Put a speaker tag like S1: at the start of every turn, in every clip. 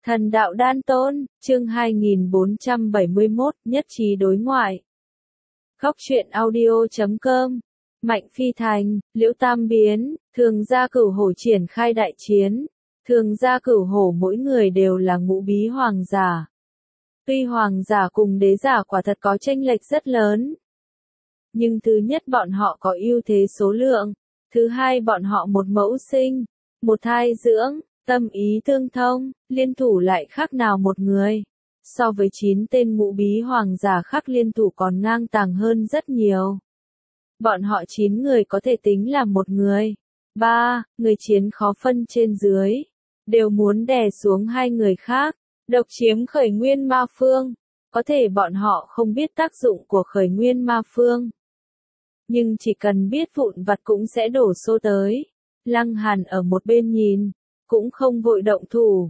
S1: Thần đạo đan tôn, chương 2471, nhất trí đối ngoại. Góc truyện audio.com. Mạnh Phi Thành, Liễu Tam Biến, Thường gia Cửu Hổ triển khai đại chiến. Thường gia Cửu Hổ mỗi người đều là ngũ bí hoàng giả. Tuy hoàng giả cùng đế giả quả thật có chênh lệch rất lớn. Nhưng thứ nhất bọn họ có ưu thế số lượng. Thứ hai bọn họ một mẫu sinh, một thai dưỡng. Tâm ý tương thông, liên thủ lại khác nào một người. So với 9 tên ngũ bí hoàng giả khác liên thủ còn ngang tàng hơn rất nhiều. Bọn họ 9 người có thể tính là một người. 3 người chiến khó phân trên dưới. Đều muốn đè xuống hai người khác. Độc chiếm khởi nguyên ma phương. Có thể bọn họ không biết tác dụng của khởi nguyên ma phương. Nhưng chỉ cần biết vụn vặt cũng sẽ đổ xô tới. Lăng Hàn ở một bên nhìn. Cũng không vội động thủ.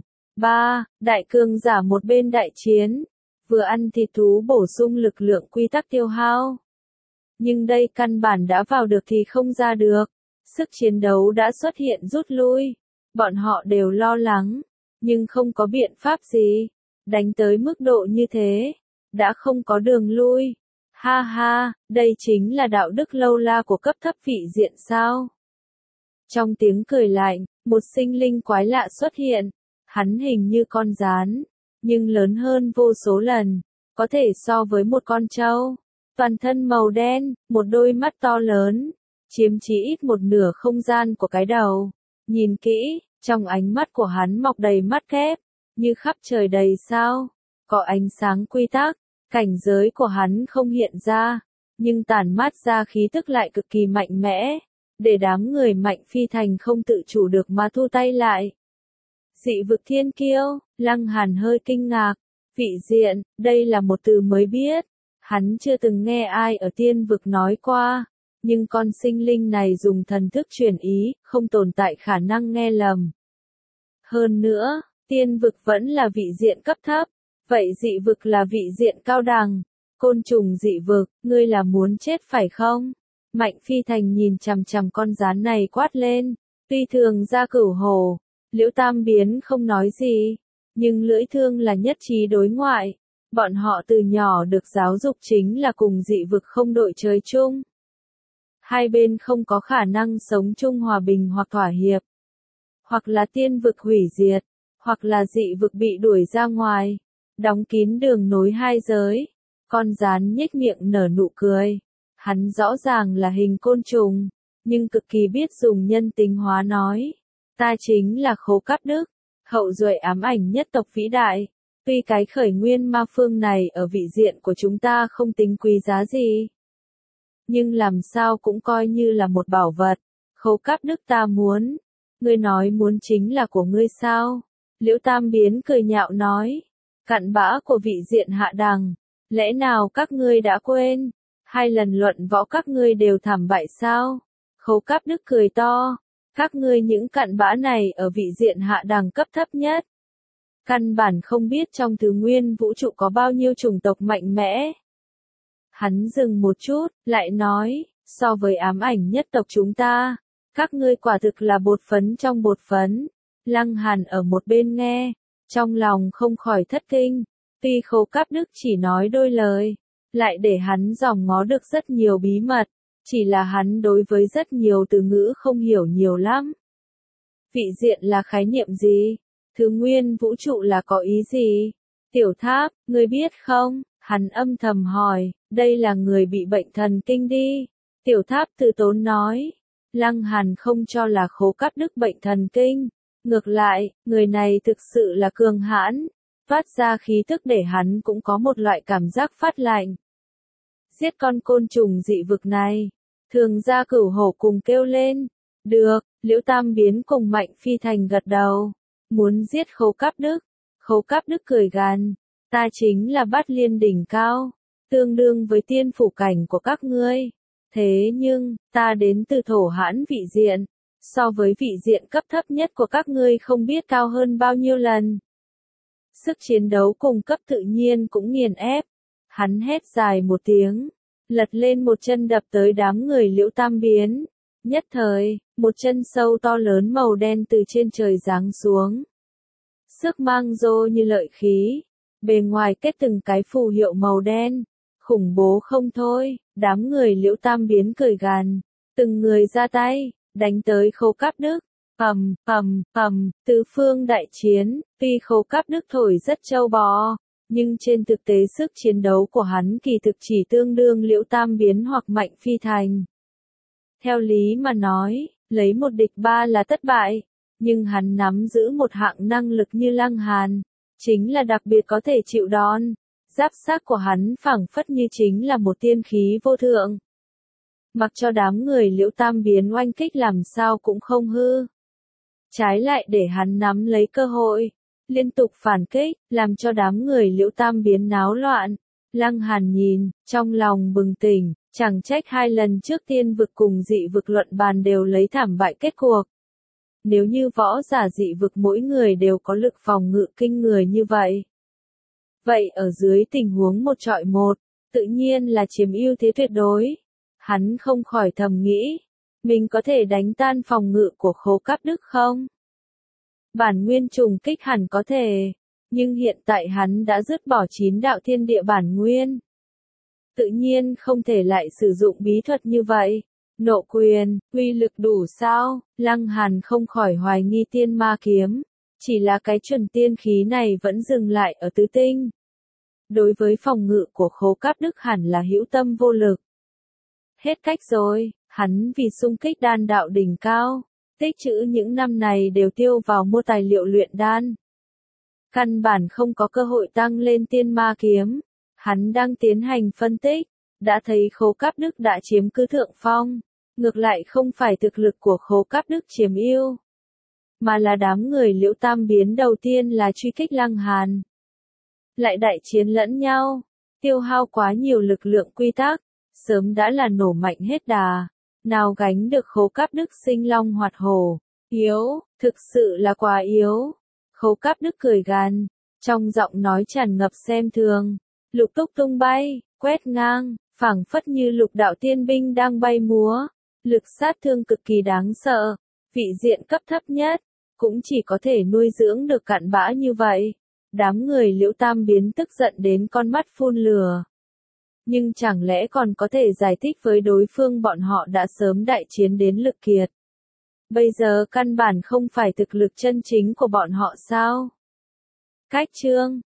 S1: 3 đại cường giả một bên đại chiến. Vừa ăn thịt thú bổ sung lực lượng quy tắc tiêu hao. Nhưng đây căn bản đã vào được thì không ra được. Sức chiến đấu đã xuất hiện rút lui. Bọn họ đều lo lắng. Nhưng không có biện pháp gì. Đánh tới mức độ như thế. Đã không có đường lui. Ha ha, đây chính là đạo đức lâu la của cấp thấp vị diện sao? Trong tiếng cười lạnh, một sinh linh quái lạ xuất hiện. Hắn hình như con gián, nhưng lớn hơn vô số lần, có thể so với một con trâu. Toàn thân màu đen, một đôi mắt to lớn, chiếm chỉ ít một nửa không gian của cái đầu. Nhìn kỹ, trong ánh mắt của hắn mọc đầy mắt kép, như khắp trời đầy sao. Có ánh sáng quy tắc, cảnh giới của hắn không hiện ra, nhưng tản mát ra khí tức lại cực kỳ mạnh mẽ. Để đám người Mạnh Phi Thành không tự chủ được mà thu tay lại. Dị vực thiên kiêu, Lăng Hàn hơi kinh ngạc. Vị diện, đây là một từ mới biết. Hắn chưa từng nghe ai ở tiên vực nói qua. Nhưng con sinh linh này dùng thần thức truyền ý, không tồn tại khả năng nghe lầm. Hơn nữa, tiên vực vẫn là vị diện cấp thấp. Vậy dị vực là vị diện cao đẳng. Côn trùng dị vực, ngươi là muốn chết phải không? Mạnh Phi Thành nhìn chằm chằm con gián này quát lên. Tuy Thường gia Cửu Hổ, Liễu Tam Biến không nói gì, nhưng lưỡi thương là nhất trí đối ngoại. Bọn họ từ nhỏ được giáo dục chính là cùng dị vực không đội trời chung. Hai bên không có khả năng sống chung hòa bình hoặc thỏa hiệp. Hoặc là tiên vực hủy diệt, hoặc là dị vực bị đuổi ra ngoài, đóng kín đường nối hai giới. Con gián nhếch miệng nở nụ cười. Hắn rõ ràng là hình côn trùng, nhưng cực kỳ biết dùng nhân tính hóa nói. Ta chính là Khố Cáp Đức, hậu duệ ám ảnh nhất tộc vĩ đại. Tuy cái khởi nguyên ma phương này ở vị diện của chúng ta không tính quý giá gì. Nhưng làm sao cũng coi như là một bảo vật. Khố Cáp Đức ta muốn. Ngươi nói muốn chính là của ngươi sao? Liễu Tam Biến cười nhạo nói. Cặn bã của vị diện hạ đằng. Lẽ nào các ngươi đã quên? 2 lần luận võ các ngươi đều thảm bại sao? Khố Cáp Đức cười to. Các ngươi những cặn bã này ở vị diện hạ đẳng cấp thấp nhất. Căn bản không biết trong thứ nguyên vũ trụ có bao nhiêu chủng tộc mạnh mẽ. Hắn dừng một chút, lại nói, so với ám ảnh nhất tộc chúng ta, các ngươi quả thực là bột phấn trong bột phấn. Lăng Hàn ở một bên nghe, trong lòng không khỏi thất kinh. Tuy Khố Cáp Đức chỉ nói đôi lời, lại để hắn dòm ngó được rất nhiều bí mật, chỉ là hắn đối với rất nhiều từ ngữ không hiểu nhiều lắm. Vị diện là khái niệm gì? Thứ nguyên vũ trụ là có ý gì? Tiểu Tháp, ngươi biết không? Hắn âm thầm hỏi, đây là người bị bệnh thần kinh đi. Tiểu Tháp từ tốn nói, Lăng Hàn không cho là Khố Cáp Đức bệnh thần kinh. Ngược lại, người này thực sự là cường hãn, phát ra khí tức để hắn cũng có một loại cảm giác phát lạnh. Giết con côn trùng dị vực này. Thường gia Cửu Hổ cùng kêu lên. Được, Liễu Tam Biến cùng Mạnh Phi Thành gật đầu. Muốn giết Khố Cáp Đức. Khố Cáp Đức cười gằn. Ta chính là Bát Liên đỉnh cao. Tương đương với tiên phủ cảnh của các ngươi. Thế nhưng, ta đến từ thổ hãn vị diện. So với vị diện cấp thấp nhất của các ngươi không biết cao hơn bao nhiêu lần. Sức chiến đấu cùng cấp tự nhiên cũng nghiền ép. Hắn hét dài một tiếng, lật lên một chân đập tới đám người Liễu Tam Biến. Nhất thời, một chân sâu to lớn màu đen từ trên trời giáng xuống. sức mang rô như lợi khí. Bề ngoài kết từng cái phù hiệu màu đen. Khủng bố không thôi, đám người Liễu Tam Biến cười gằn. Từng người ra tay, đánh tới Khâu Cáp Đức. Tứ phương đại chiến, tuy Khâu Cáp Đức thổi rất trâu bò, nhưng trên thực tế sức chiến đấu của hắn kỳ thực chỉ tương đương Liễu Tam Biến hoặc Mạnh Phi Thành. Theo lý mà nói, lấy một địch ba là thất bại, nhưng hắn nắm giữ một hạng năng lực như Lăng Hàn, chính là đặc biệt có thể chịu đòn. Giáp xác của hắn phảng phất như chính là một tiên khí vô thượng. Mặc cho đám người Liễu Tam Biến oanh kích làm sao cũng không hư. Trái lại để hắn nắm lấy cơ hội, liên tục phản kích, làm cho đám người Liễu Tam Biến náo loạn. Lăng Hàn nhìn, trong lòng bừng tỉnh, chẳng trách 2 lần trước tiên vực cùng dị vực luận bàn đều lấy thảm bại kết cuộc. Nếu như võ giả dị vực mỗi người đều có lực phòng ngự kinh người như vậy. Vậy ở dưới tình huống 1 chọi 1, tự nhiên là chiếm ưu thế tuyệt đối. Hắn không khỏi thầm nghĩ, mình có thể đánh tan phòng ngự của Khâu Cáp Đức không? Bản nguyên trùng kích hẳn có thể, nhưng hiện tại hắn đã dứt bỏ 9 đạo thiên địa bản nguyên. Tự nhiên không thể lại sử dụng bí thuật như vậy. Nộ quyền, uy lực đủ sao? Lăng Hàn không khỏi hoài nghi tiên ma kiếm. Chỉ là cái chuẩn tiên khí này vẫn dừng lại ở tứ tinh. Đối với phòng ngự của Khâu Cáp Đức hẳn là hữu tâm vô lực. Hết cách rồi, hắn vì xung kích đan đạo đỉnh cao, tích trữ những năm này đều tiêu vào mua tài liệu luyện đan. Căn bản không có cơ hội tăng lên tiên ma kiếm. Hắn đang tiến hành phân tích, đã thấy Khâu Cáp Đức đã chiếm cứ thượng phong. Ngược lại không phải thực lực của Khâu Cáp Đức chiếm ưu, mà là đám người Liễu Tam Biến đầu tiên là truy kích Lăng Hàn. Lại đại chiến lẫn nhau, tiêu hao quá nhiều lực lượng quy tắc, sớm đã là nổ mạnh hết đà. Nào gánh được Khâu Cáp Đức sinh long hoạt hổ. Yếu, thực sự là quá yếu. Khâu Cáp Đức cười gằn, trong giọng nói tràn ngập xem thường. Lục túc tung bay, quét ngang, phảng phất như lục đạo tiên binh đang bay múa. Lực sát thương cực kỳ đáng sợ. Vị diện cấp thấp nhất, cũng chỉ có thể nuôi dưỡng được cặn bã như vậy. Đám người Liễu Tam Biến tức giận đến con mắt phun lửa. Nhưng chẳng lẽ còn có thể giải thích với đối phương bọn họ đã sớm đại chiến đến lực kiệt. Bây giờ căn bản không phải thực lực chân chính của bọn họ sao? Cách chương